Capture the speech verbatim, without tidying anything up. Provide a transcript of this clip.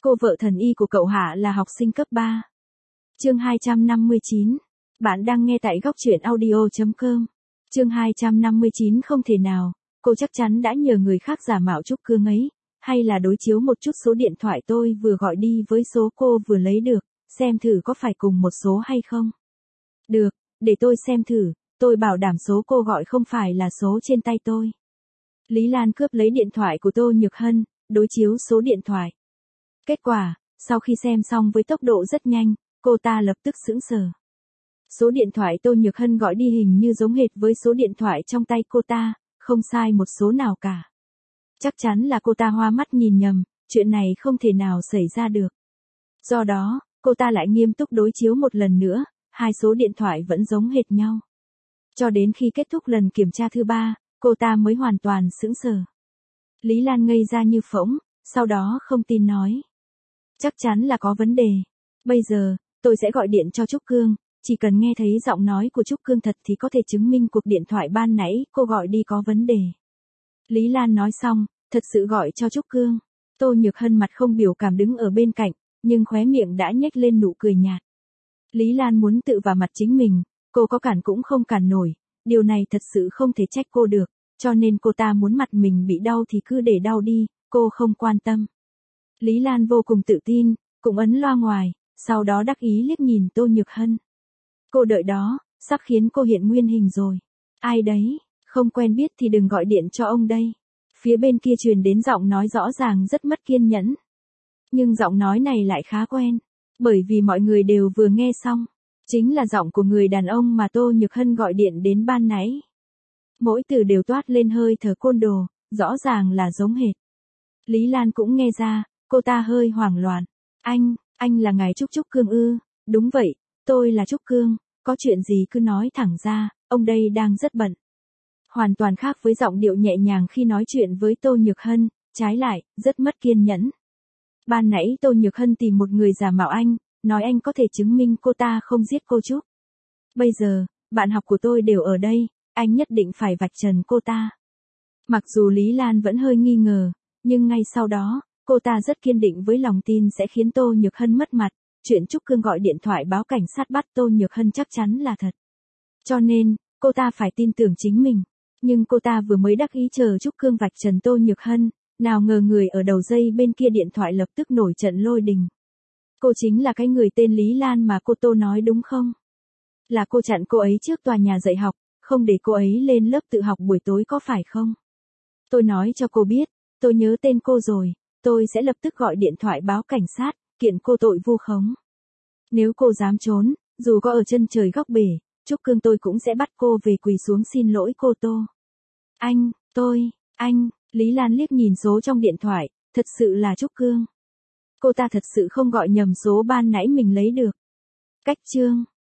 Cô vợ thần y của cậu Hạ là học sinh cấp ba. Chương hai trăm năm mươi chín. Bạn đang nghe tại góc truyện audio chấm com. Chương hai trăm năm mươi chín. Không thể nào, cô chắc chắn đã nhờ người khác giả mạo Trúc Cương ấy, hay là đối chiếu một chút số điện thoại tôi vừa gọi đi với số cô vừa lấy được, xem thử có phải cùng một số hay không. Được, để tôi xem thử, tôi bảo đảm số cô gọi không phải là số trên tay tôi. Lý Lan cướp lấy điện thoại của Tô Nhược Hân, đối chiếu số điện thoại. Kết quả, sau khi xem xong với tốc độ rất nhanh, cô ta lập tức sững sờ. Số điện thoại Tô Nhược Hân gọi đi hình như giống hệt với số điện thoại trong tay cô ta, không sai một số nào cả. Chắc chắn là cô ta hoa mắt nhìn nhầm, chuyện này không thể nào xảy ra được. Do đó, cô ta lại nghiêm túc đối chiếu một lần nữa, hai số điện thoại vẫn giống hệt nhau. Cho đến khi kết thúc lần kiểm tra thứ ba, cô ta mới hoàn toàn sững sờ. Lý Lan ngây ra như phỗng, sau đó không tin nói. Chắc chắn là có vấn đề. Bây giờ, tôi sẽ gọi điện cho Trúc Cương, chỉ cần nghe thấy giọng nói của Trúc Cương thật thì có thể chứng minh cuộc điện thoại ban nãy cô gọi đi có vấn đề. Lý Lan nói xong, thật sự gọi cho Trúc Cương. Tô Nhược Hân mặt không biểu cảm đứng ở bên cạnh, nhưng khóe miệng đã nhếch lên nụ cười nhạt. Lý Lan muốn tự vào mặt chính mình, cô có cản cũng không cản nổi, điều này thật sự không thể trách cô được, cho nên cô ta muốn mặt mình bị đau thì cứ để đau đi, cô không quan tâm. Lý Lan vô cùng tự tin, cũng ấn loa ngoài, sau đó đắc ý liếc nhìn Tô Nhược Hân. Cô đợi đó, sắp khiến cô hiện nguyên hình rồi. Ai đấy, không quen biết thì đừng gọi điện cho ông đây. Phía bên kia truyền đến giọng nói rõ ràng rất mất kiên nhẫn. Nhưng giọng nói này lại khá quen, bởi vì mọi người đều vừa nghe xong. Chính là giọng của người đàn ông mà Tô Nhược Hân gọi điện đến ban nãy. Mỗi từ đều toát lên hơi thở côn đồ, rõ ràng là giống hệt. Lý Lan cũng nghe ra, cô ta hơi hoảng loạn. Anh, anh là ngài Trúc Trúc Cương ư? Đúng vậy, tôi là Trúc Cương, có chuyện gì cứ nói thẳng ra, ông đây đang rất bận. Hoàn toàn khác với giọng điệu nhẹ nhàng khi nói chuyện với Tô Nhược Hân, trái lại, rất mất kiên nhẫn. Ban nãy Tô Nhược Hân tìm một người giả mạo anh, nói anh có thể chứng minh cô ta không giết cô Trúc. Bây giờ, bạn học của tôi đều ở đây, anh nhất định phải vạch trần cô ta. Mặc dù Lý Lan vẫn hơi nghi ngờ, nhưng ngay sau đó, cô ta rất kiên định với lòng tin sẽ khiến Tô Nhược Hân mất mặt, chuyện Trúc Cương gọi điện thoại báo cảnh sát bắt Tô Nhược Hân chắc chắn là thật. Cho nên, cô ta phải tin tưởng chính mình. Nhưng cô ta vừa mới đắc ý chờ Trúc Cương vạch trần Tô Nhược Hân, nào ngờ người ở đầu dây bên kia điện thoại lập tức nổi trận lôi đình. Cô chính là cái người tên Lý Lan mà cô Tô nói đúng không? Là cô chặn cô ấy trước tòa nhà dạy học, không để cô ấy lên lớp tự học buổi tối có phải không? Tôi nói cho cô biết, tôi nhớ tên cô rồi, tôi sẽ lập tức gọi điện thoại báo cảnh sát, kiện cô tội vu khống. Nếu cô dám trốn, dù có ở chân trời góc bể, Trúc Cương tôi cũng sẽ bắt cô về quỳ xuống xin lỗi cô Tô. Anh, tôi, anh, Lý Lan liếc nhìn số trong điện thoại, thật sự là Trúc Cương. Cô ta thật sự không gọi nhầm số ban nãy mình lấy được. Cách chương.